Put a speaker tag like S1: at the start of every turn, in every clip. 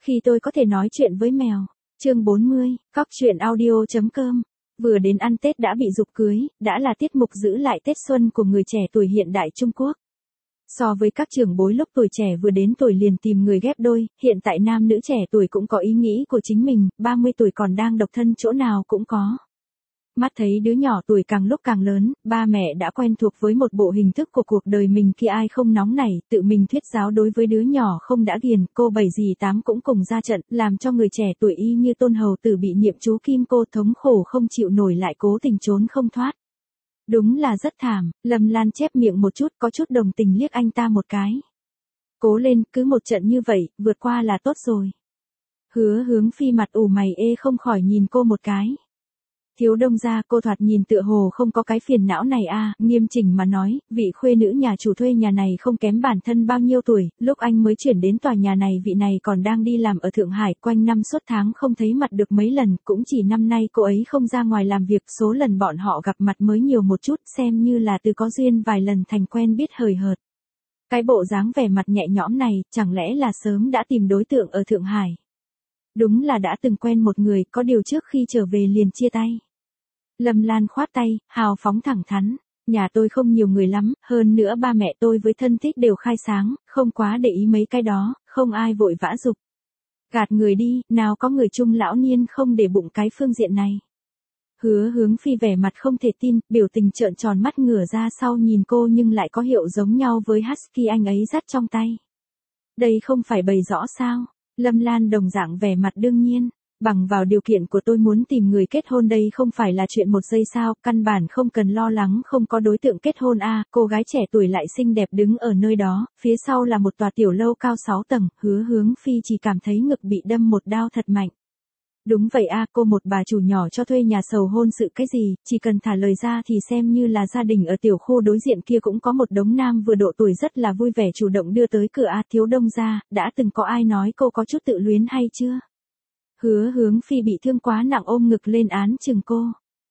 S1: Khi tôi có thể nói chuyện với mèo. Chương 40, Cóc truyện audio.com. Vừa đến ăn Tết đã bị giục cưới, đã là tiết mục giữ lại Tết xuân của người trẻ tuổi hiện đại Trung Quốc. So với các trưởng bối lúc tuổi trẻ vừa đến tuổi liền tìm người ghép đôi, hiện tại nam nữ trẻ tuổi cũng có ý nghĩ của chính mình, 30 tuổi còn đang độc thân chỗ nào cũng có. Mắt thấy đứa nhỏ tuổi càng lúc càng lớn, ba mẹ đã quen thuộc với một bộ hình thức của cuộc đời mình khi ai không nóng nảy, tự mình thuyết giáo đối với đứa nhỏ không đã ghiền, cô bảy dì tám cũng cùng ra trận, làm cho người trẻ tuổi y như Tôn Hầu Tử bị niệm chú kim cô thống khổ không chịu nổi lại cố tình trốn không thoát. Đúng là rất thảm, Lâm Lan chép miệng một chút có chút đồng tình liếc anh ta một cái. Cố lên, cứ một trận như vậy, vượt qua là tốt rồi. Hứa Hướng Phi mặt ủ mày ê không khỏi nhìn cô một cái. Thiếu Đông gia, cô thoạt nhìn tựa hồ không có cái phiền não này à, nghiêm chỉnh mà nói, vị khuê nữ nhà chủ thuê nhà này không kém bản thân bao nhiêu tuổi, lúc anh mới chuyển đến tòa nhà này vị này còn đang đi làm ở Thượng Hải, quanh năm suốt tháng không thấy mặt được mấy lần, cũng chỉ năm nay cô ấy không ra ngoài làm việc, số lần bọn họ gặp mặt mới nhiều một chút, xem như là từ có duyên vài lần thành quen biết hời hợt. Cái bộ dáng vẻ mặt nhẹ nhõm này, chẳng lẽ là sớm đã tìm đối tượng ở Thượng Hải? Đúng là đã từng quen một người, có điều trước khi trở về liền chia tay. Lâm Lan khoát tay, hào phóng thẳng thắn, nhà tôi không nhiều người lắm, hơn nữa ba mẹ tôi với thân thích đều khai sáng, không quá để ý mấy cái đó, không ai vội vã giục. Gạt người đi, nào có người trung lão niên không để bụng cái phương diện này. Hứa Hướng Phi vẻ mặt không thể tin, biểu tình trợn tròn mắt ngửa ra sau nhìn cô nhưng lại có hiệu giống nhau với husky anh ấy dắt trong tay. Đây không phải bày rõ sao? Lâm Lan đồng dạng vẻ mặt đương nhiên, bằng vào điều kiện của tôi muốn tìm người kết hôn đây không phải là chuyện một giây sao, căn bản không cần lo lắng không có đối tượng kết hôn à, cô gái trẻ tuổi lại xinh đẹp đứng ở nơi đó, phía sau là một tòa tiểu lâu cao 6 tầng, Hứa Hướng Phi chỉ cảm thấy ngực bị đâm một đao thật mạnh. Đúng vậy à, cô một bà chủ nhỏ cho thuê nhà sầu hôn sự cái gì, chỉ cần thả lời ra thì xem như là gia đình ở tiểu khu đối diện kia cũng có một đống nam vừa độ tuổi rất là vui vẻ chủ động đưa tới cửa à, Thiếu Đông gia, đã từng có ai nói cô có chút tự luyến hay chưa? Hứa Hướng Phi bị thương quá nặng ôm ngực lên án chừng cô.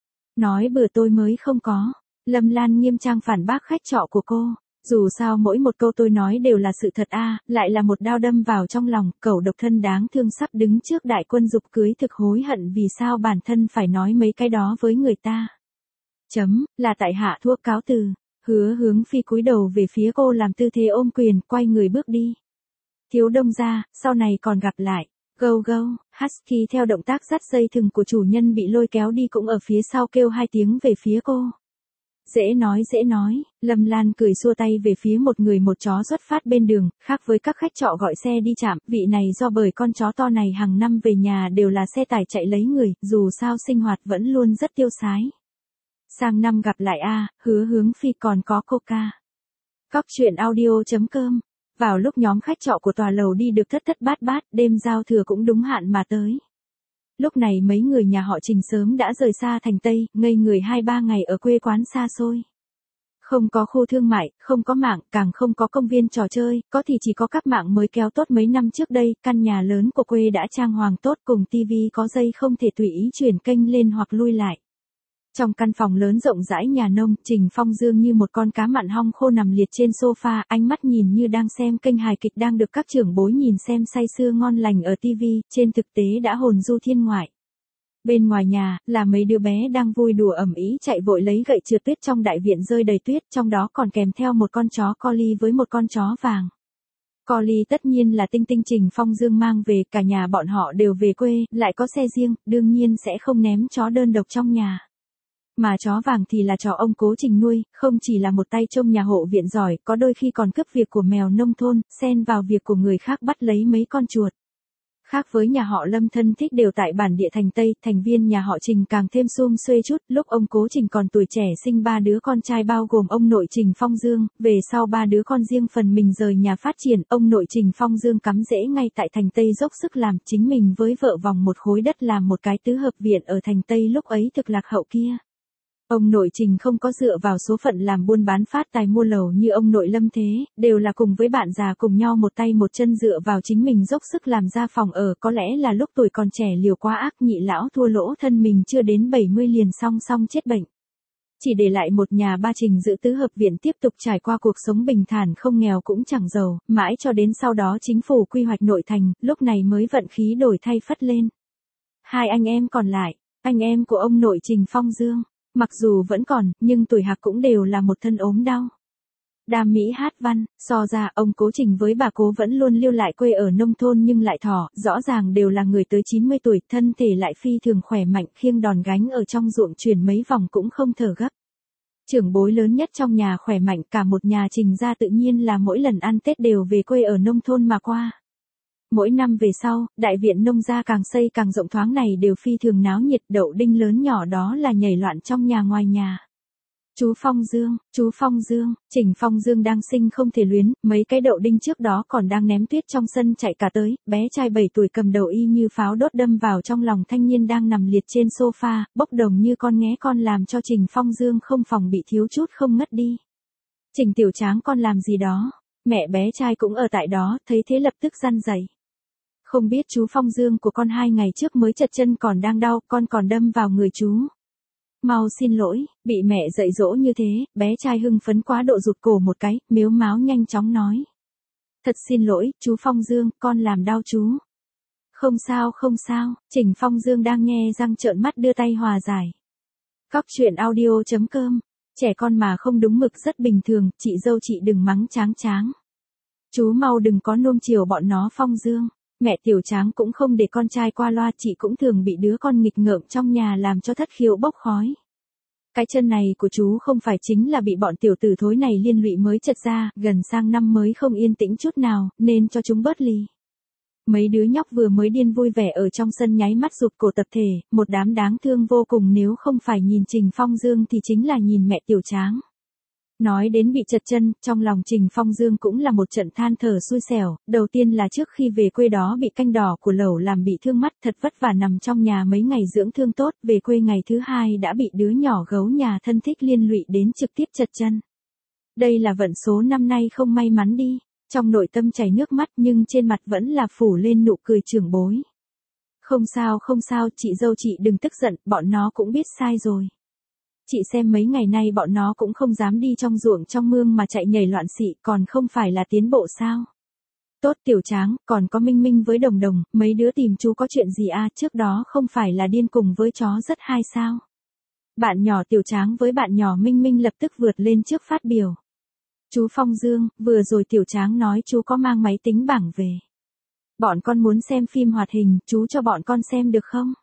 S1: Nói bừa tôi mới không có. Lâm Lan nghiêm trang phản bác khách trọ của cô. Dù sao mỗi một câu tôi nói đều là sự thật a, lại là một đao đâm vào trong lòng, cẩu độc thân đáng thương sắp đứng trước đại quân giục cưới thực hối hận vì sao bản thân phải nói mấy cái đó với người ta. Là tại hạ thua cáo từ. Hứa Hướng Phi cúi đầu về phía cô làm tư thế ôm quyền, quay người bước đi. Thiếu Đông gia, sau này còn gặp lại. Gâu gâu, husky theo động tác dắt dây thừng của chủ nhân bị lôi kéo đi cũng ở phía sau kêu hai tiếng về phía cô. Dễ nói, Lâm Lan cười xua tay về phía một người một chó xuất phát bên đường, khác với các khách trọ gọi xe đi chạm, vị này do bởi con chó to này hàng năm về nhà đều là xe tải chạy lấy người, dù sao sinh hoạt vẫn luôn rất tiêu sái. Sang năm gặp lại a, Hứa Hướng Phi còn có Coca. Cóc truyện audio.com. Vào lúc nhóm khách trọ của tòa lầu đi được thất thất bát bát, đêm giao thừa cũng đúng hạn mà tới. Lúc này mấy người nhà họ Trình sớm đã rời xa thành Tây, ngây người 2-3 ngày ở quê quán xa xôi. Không có khu thương mại, không có mạng, càng không có công viên trò chơi, có thì chỉ có các mạng mới kéo tốt mấy năm trước đây, căn nhà lớn của quê đã trang hoàng tốt cùng tivi có dây không thể tùy ý chuyển kênh lên hoặc lui lại. Trong căn phòng lớn rộng rãi nhà nông, Trình Phong Dương như một con cá mặn hong khô nằm liệt trên sofa, ánh mắt nhìn như đang xem kênh hài kịch đang được các trưởng bối nhìn xem say sưa ngon lành ở TV, trên thực tế đã hồn du thiên ngoại. Bên ngoài nhà, là mấy đứa bé đang vui đùa ầm ĩ chạy vội lấy gậy trượt tuyết trong đại viện rơi đầy tuyết, trong đó còn kèm theo một con chó Collie với một con chó vàng. Collie tất nhiên là Tinh Tinh Trình Phong Dương mang về, cả nhà bọn họ đều về quê, lại có xe riêng, đương nhiên sẽ không ném chó đơn độc trong nhà. Mà chó vàng thì là chó ông Cố Trình nuôi, không chỉ là một tay trông nhà hộ viện giỏi, có đôi khi còn cướp việc của mèo nông thôn, xen vào việc của người khác bắt lấy mấy con chuột. Khác với nhà họ Lâm thân thích đều tại bản địa thành Tây, thành viên nhà họ Trình càng thêm sum xuê chút, lúc ông Cố Trình còn tuổi trẻ sinh 3 đứa con trai bao gồm ông nội Trình Phong Dương, về sau 3 đứa con riêng phần mình rời nhà phát triển, ông nội Trình Phong Dương cắm rễ ngay tại thành Tây dốc sức làm, chính mình với vợ vòng một khối đất làm một cái tứ hợp viện ở thành Tây lúc ấy thực lạc hậu kia. Ông nội Trình không có dựa vào số phận làm buôn bán phát tài mua lầu như ông nội Lâm thế, đều là cùng với bạn già cùng nhau một tay một chân dựa vào chính mình dốc sức làm ra phòng ở, có lẽ là lúc tuổi còn trẻ liều quá ác nhị lão thua lỗ thân mình chưa đến 70 liền song song chết bệnh. Chỉ để lại một nhà ba Trình giữ tứ hợp viện tiếp tục trải qua cuộc sống bình thản không nghèo cũng chẳng giàu, mãi cho đến sau đó chính phủ quy hoạch nội thành, lúc này mới vận khí đổi thay phất lên. Hai anh em còn lại, anh em của ông nội Trình Phong Dương, mặc dù vẫn còn, nhưng tuổi hạc cũng đều là một thân ốm đau. Đam mỹ hát văn, so ra ông cố Trình với bà cố vẫn luôn lưu lại quê ở nông thôn nhưng lại thỏ, rõ ràng đều là người tới 90 tuổi, thân thể lại phi thường khỏe mạnh, khiêng đòn gánh ở trong ruộng chuyển mấy vòng cũng không thở gấp. Trưởng bối lớn nhất trong nhà khỏe mạnh, cả một nhà Trình gia tự nhiên là mỗi lần ăn Tết đều về quê ở nông thôn mà qua. Mỗi năm về sau, đại viện nông gia càng xây càng rộng thoáng này đều phi thường náo nhiệt, đậu đinh lớn nhỏ đó là nhảy loạn trong nhà ngoài nhà. Chú Phong Dương, Trình Phong Dương đang sinh không thể luyến, mấy cái đậu đinh trước đó còn đang ném tuyết trong sân chạy cả tới, bé trai 7 tuổi cầm đầu y như pháo đốt đâm vào trong lòng thanh niên đang nằm liệt trên sofa, bốc đồng như con nghé con làm cho Trình Phong Dương không phòng bị thiếu chút không ngất đi. Trình tiểu tráng con làm gì đó, mẹ bé trai cũng ở tại đó, thấy thế lập tức răn dạy. Không biết chú Phong Dương của con 2 ngày trước mới chật chân còn đang đau, con còn đâm vào người chú. Mau xin lỗi, bị mẹ dạy dỗ như thế, bé trai hưng phấn quá độ rụt cổ một cái, mếu máo nhanh chóng nói. Thật xin lỗi, chú Phong Dương, con làm đau chú. Không sao, Trình Phong Dương đang nghe răng trợn mắt đưa tay hòa giải. Cóc truyện audio.com, trẻ con mà không đúng mực rất bình thường, chị dâu chị đừng mắng tráng. Chú mau đừng có nuông chiều bọn nó Phong Dương. Mẹ tiểu tráng cũng không để con trai qua loa, chị cũng thường bị đứa con nghịch ngợm trong nhà làm cho thất khiếu bốc khói. Cái chân này của chú không phải chính là bị bọn tiểu tử thối này liên lụy mới chật ra, gần sang năm mới không yên tĩnh chút nào, nên cho chúng bớt lì. Mấy đứa nhóc vừa mới điên vui vẻ ở trong sân nháy mắt rụt cổ tập thể, một đám đáng thương vô cùng, nếu không phải nhìn Trình Phong Dương thì chính là nhìn mẹ tiểu tráng. Nói đến bị chật chân, trong lòng Trình Phong Dương cũng là một trận than thở xui xẻo, đầu tiên là trước khi về quê đó bị canh đỏ của lẩu làm bị thương mắt, thật vất vả nằm trong nhà mấy ngày dưỡng thương tốt, về quê ngày thứ hai đã bị đứa nhỏ gấu nhà thân thích liên lụy đến trực tiếp chật chân. Đây là vận số năm nay không may mắn đi, trong nội tâm chảy nước mắt nhưng trên mặt vẫn là phủ lên nụ cười trưởng bối. Không sao, chị dâu chị đừng tức giận, bọn nó cũng biết sai rồi. Chị xem mấy ngày nay bọn nó cũng không dám đi trong ruộng trong mương mà chạy nhảy loạn xị, còn không phải là tiến bộ sao? Tốt tiểu tráng, còn có Minh Minh với Đồng Đồng, mấy đứa tìm chú có chuyện gì à, trước đó không phải là điên cùng với chó rất hay sao? Bạn nhỏ tiểu tráng với bạn nhỏ Minh Minh lập tức vượt lên trước phát biểu. Chú Phong Dương, vừa rồi tiểu tráng nói chú có mang máy tính bảng về. Bọn con muốn xem phim hoạt hình, chú cho bọn con xem được không?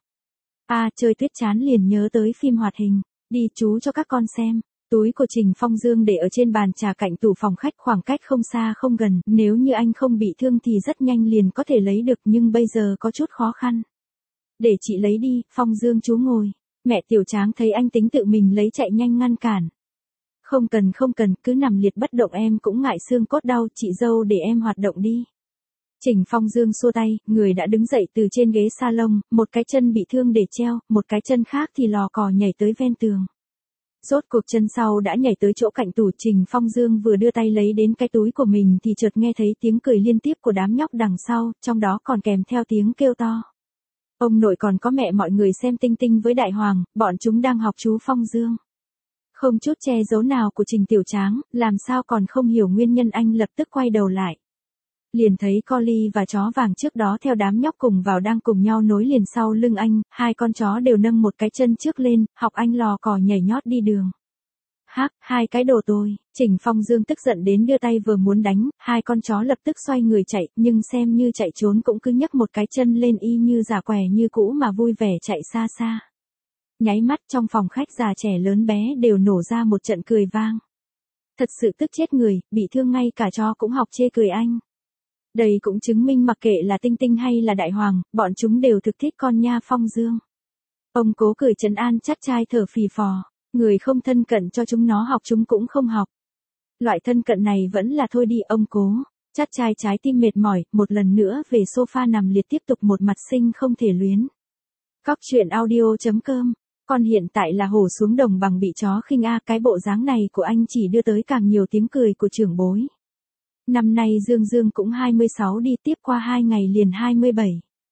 S1: À, chơi tuyết chán liền nhớ tới phim hoạt hình. Đi chú cho các con xem. Túi của Trình Phong Dương để ở trên bàn trà cạnh tủ phòng khách, khoảng cách không xa không gần, nếu như anh không bị thương thì rất nhanh liền có thể lấy được, nhưng bây giờ có chút khó khăn. Để chị lấy đi, Phong Dương chú ngồi. Mẹ tiểu tráng thấy anh tính tự mình lấy chạy nhanh ngăn cản. Không cần, cứ nằm liệt bất động em cũng ngại xương cốt đau, chị dâu để em hoạt động đi. Trình Phong Dương xua tay, người đã đứng dậy từ trên ghế salon, một cái chân bị thương để treo, một cái chân khác thì lò cò nhảy tới ven tường. Rốt cuộc chân sau đã nhảy tới chỗ cạnh tủ, Trình Phong Dương vừa đưa tay lấy đến cái túi của mình thì chợt nghe thấy tiếng cười liên tiếp của đám nhóc đằng sau, trong đó còn kèm theo tiếng kêu to. Ông nội còn có mẹ mọi người xem Tinh Tinh với Đại Hoàng, bọn chúng đang học chú Phong Dương. Không chút che giấu nào của Trình tiểu tráng, làm sao còn không hiểu nguyên nhân, anh lập tức quay đầu lại. Liền thấy Collie và chó vàng trước đó theo đám nhóc cùng vào đang cùng nhau nối liền sau lưng anh, hai con chó đều nâng một cái chân trước lên, học anh lò cò nhảy nhót đi đường. Hắc, hai cái đồ tôi, Trình Phong Dương tức giận đến đưa tay vừa muốn đánh, hai con chó lập tức xoay người chạy, nhưng xem như chạy trốn cũng cứ nhấc một cái chân lên y như giả què như cũ mà vui vẻ chạy xa xa. Nháy mắt trong phòng khách già trẻ lớn bé đều nổ ra một trận cười vang. Thật sự tức chết người, bị thương ngay cả chó cũng học chê cười anh. Đây cũng chứng minh mặc kệ là Tinh Tinh hay là Đại Hoàng, bọn chúng đều thực thích con nha Phong Dương. Ông cố cười trấn an chắt trai thở phì phò, người không thân cận cho chúng nó học chúng cũng không học. Loại thân cận này vẫn là thôi đi ông cố, chắt trai trái tim mệt mỏi, một lần nữa về sofa nằm liệt tiếp tục một mặt sinh không thể luyến. Cóc truyện audio.com, con hiện tại là hổ xuống đồng bằng bị chó khinh a, cái bộ dáng này của anh chỉ đưa tới càng nhiều tiếng cười của trưởng bối. Năm nay Dương cũng 26 đi, tiếp qua 2 ngày liền 27.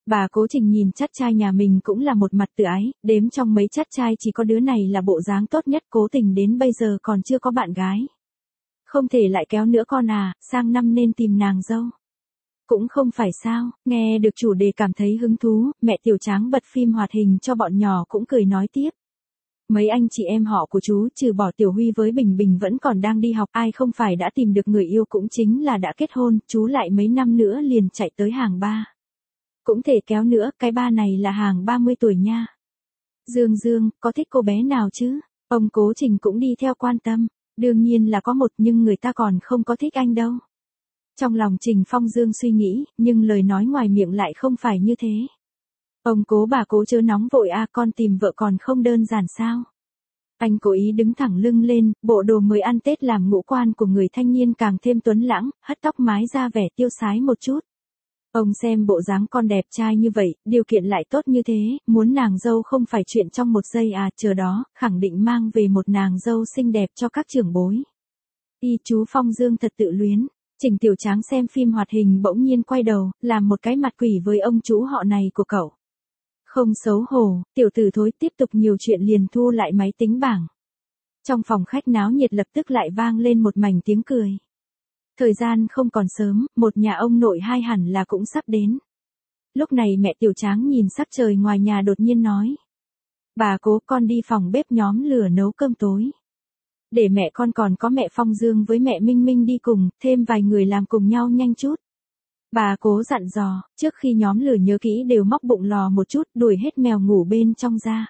S1: Bà Cố Trình nhìn chắt trai nhà mình cũng là một mặt tự ái, đếm trong mấy chắt trai chỉ có đứa này là bộ dáng tốt nhất, Cố Tình đến bây giờ còn chưa có bạn gái. Không thể lại kéo nữa con à, sang năm nên tìm nàng dâu. Cũng không phải sao, nghe được chủ đề cảm thấy hứng thú, mẹ Tiểu Tráng bật phim hoạt hình cho bọn nhỏ cũng cười nói tiếp. Mấy anh chị em họ của chú trừ bỏ Tiểu Huy với Bình Bình vẫn còn đang đi học, ai không phải đã tìm được người yêu cũng chính là đã kết hôn, chú lại mấy năm nữa liền chạy tới hàng 3. Cũng thể kéo nữa, cái ba này là hàng 30 tuổi nha. Dương, có thích cô bé nào chứ? Ông Cố Trình cũng đi theo quan tâm. Đương nhiên là có một, nhưng người ta còn không có thích anh đâu. Trong lòng Trình Phong Dương suy nghĩ, nhưng lời nói ngoài miệng lại không phải như thế. Ông Cố bà Cố chớ nóng vội a, con tìm vợ còn không đơn giản sao? Anh cố ý đứng thẳng lưng lên, bộ đồ mới ăn Tết làm ngũ quan của người thanh niên càng thêm tuấn lãng, hất tóc mái ra vẻ tiêu sái một chút. Ông xem bộ dáng con đẹp trai như vậy, điều kiện lại tốt như thế, muốn nàng dâu không phải chuyện trong một giây à, chờ đó, khẳng định mang về một nàng dâu xinh đẹp cho các trưởng bối. Chú Phong Dương thật tự luyến. Trình Tiểu Tráng xem phim hoạt hình bỗng nhiên quay đầu, làm một cái mặt quỷ với ông chú họ này của cậu. Không xấu hổ, tiểu tử thối, tiếp tục nhiều chuyện liền thu lại máy tính bảng. Trong phòng khách náo nhiệt lập tức lại vang lên một mảnh tiếng cười. Thời gian không còn sớm, một nhà ông nội hai hẳn là cũng sắp đến. Lúc này mẹ Tiểu Tráng nhìn sắc trời ngoài nhà đột nhiên nói. Bà Cố, con đi phòng bếp nhóm lửa nấu cơm tối. Để mẹ con còn có mẹ Phong Dương với mẹ Minh Minh đi cùng, thêm vài người làm cùng nhau nhanh chút. Bà Cố dặn dò, trước khi nhóm lửa nhớ kỹ đều móc bụng lò một chút, đuổi hết mèo ngủ bên trong ra.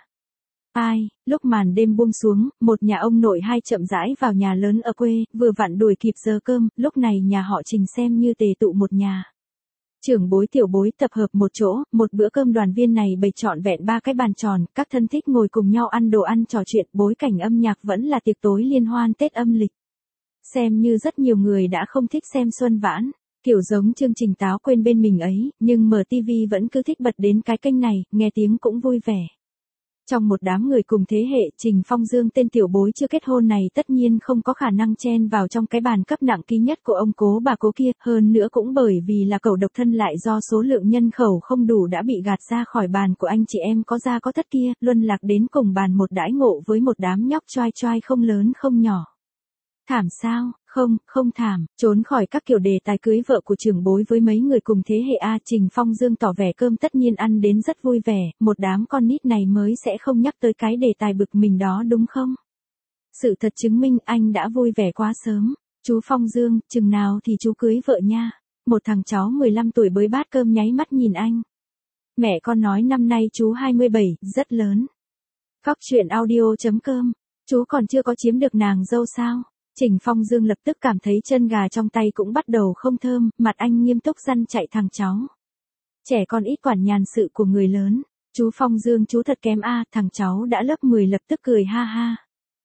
S1: Lúc màn đêm buông xuống, một nhà ông nội hai chậm rãi vào nhà lớn ở quê, vừa vặn đuổi kịp giờ cơm, lúc này nhà họ Trình xem như tề tụ một nhà. Trưởng bối tiểu bối tập hợp một chỗ, một bữa cơm đoàn viên này bày trọn vẹn 3 cái bàn tròn, các thân thích ngồi cùng nhau ăn đồ ăn trò chuyện, bối cảnh âm nhạc vẫn là tiệc tối liên hoan Tết âm lịch. Xem như rất nhiều người đã không thích xem Xuân Vãn, kiểu giống chương trình táo quên bên mình ấy, nhưng mở TV vẫn cứ thích bật đến cái kênh này, nghe tiếng cũng vui vẻ. Trong một đám người cùng thế hệ, Trình Phong Dương tên tiểu bối chưa kết hôn này tất nhiên không có khả năng chen vào trong cái bàn cấp nặng ký nhất của ông Cố bà Cố kia, hơn nữa cũng bởi vì là cậu độc thân lại do số lượng nhân khẩu không đủ đã bị gạt ra khỏi bàn của anh chị em có gia có thất kia, luân lạc đến cùng bàn một đãi ngộ với một đám nhóc choai choai không lớn không nhỏ. Thảm sao? Không thảm, trốn khỏi các kiểu đề tài cưới vợ của trưởng bối với mấy người cùng thế hệ A, Trình Phong Dương tỏ vẻ cơm tất nhiên ăn đến rất vui vẻ, một đám con nít này mới sẽ không nhắc tới cái đề tài bực mình đó đúng không? Sự thật chứng minh anh đã vui vẻ quá sớm. Chú Phong Dương, chừng nào thì chú cưới vợ nha. Một thằng cháu 15 tuổi bới bát cơm nháy mắt nhìn anh. Mẹ con nói năm nay chú 27, rất lớn. Cóc truyện audio.com, chú còn chưa có chiếm được nàng dâu sao? Trình Phong Dương lập tức cảm thấy chân gà trong tay cũng bắt đầu không thơm, mặt anh nghiêm túc răn chạy thằng cháu. Trẻ con ít quản nhàn sự của người lớn. Chú Phong Dương chú thật kém a, thằng cháu đã lớp 10 lập tức cười ha ha.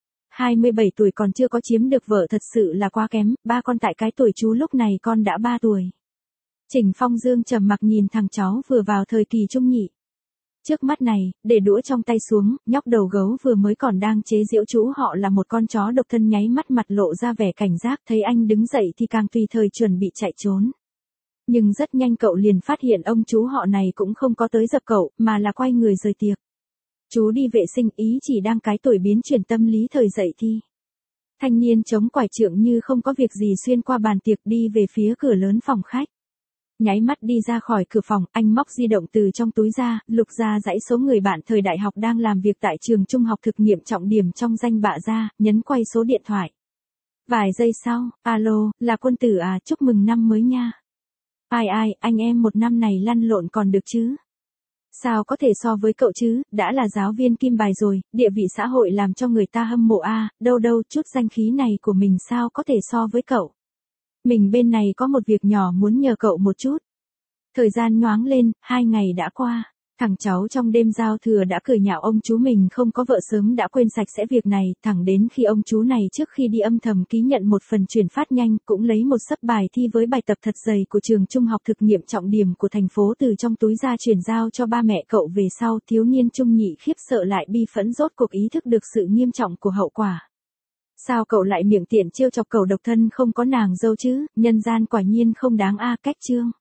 S1: 27 tuổi còn chưa có chiếm được vợ thật sự là quá kém, ba con tại cái tuổi chú lúc này con đã 3 tuổi. Trình Phong Dương trầm mặc nhìn thằng cháu vừa vào thời kỳ trung nhị. Trước mắt này, để đũa trong tay xuống, nhóc đầu gấu vừa mới còn đang chế giễu chú họ là một con chó độc thân nháy mắt mặt lộ ra vẻ cảnh giác, thấy anh đứng dậy thì càng tùy thời chuẩn bị chạy trốn. Nhưng rất nhanh cậu liền phát hiện ông chú họ này cũng không có tới dập cậu, mà là quay người rời tiệc. Chú đi vệ sinh, ý chỉ đang cái tuổi biến chuyển tâm lý thời dậy thì. Thanh niên chống quải trượng như không có việc gì xuyên qua bàn tiệc đi về phía cửa lớn phòng khách. Nháy mắt đi ra khỏi cửa phòng, anh móc di động từ trong túi ra, lục ra dãy số người bạn thời đại học đang làm việc tại trường trung học thực nghiệm trọng điểm trong danh bạ ra, nhấn quay số điện thoại. Vài giây sau, alo, là Quân Tử à, chúc mừng năm mới nha. Ai, anh em một năm này lăn lộn còn được chứ? Sao có thể so với cậu chứ, đã là giáo viên kim bài rồi, địa vị xã hội làm cho người ta hâm mộ a, đâu chút danh khí này của mình sao có thể so với cậu. Mình bên này có một việc nhỏ muốn nhờ cậu một chút. Thời gian nhoáng lên, 2 ngày đã qua. Thằng cháu trong đêm giao thừa đã cười nhạo ông chú mình không có vợ sớm đã quên sạch sẽ việc này, thẳng đến khi ông chú này trước khi đi âm thầm ký nhận một phần chuyển phát nhanh, cũng lấy một xấp bài thi với bài tập thật dày của trường trung học thực nghiệm trọng điểm của thành phố từ trong túi ra chuyển giao cho ba mẹ cậu về sau, thiếu niên trung nhị khiếp sợ lại bi phẫn rốt cuộc ý thức được sự nghiêm trọng của hậu quả. Sao cậu lại miệng tiện trêu chọc cậu độc thân không có nàng dâu chứ, nhân gian quả nhiên không đáng a, cách chương.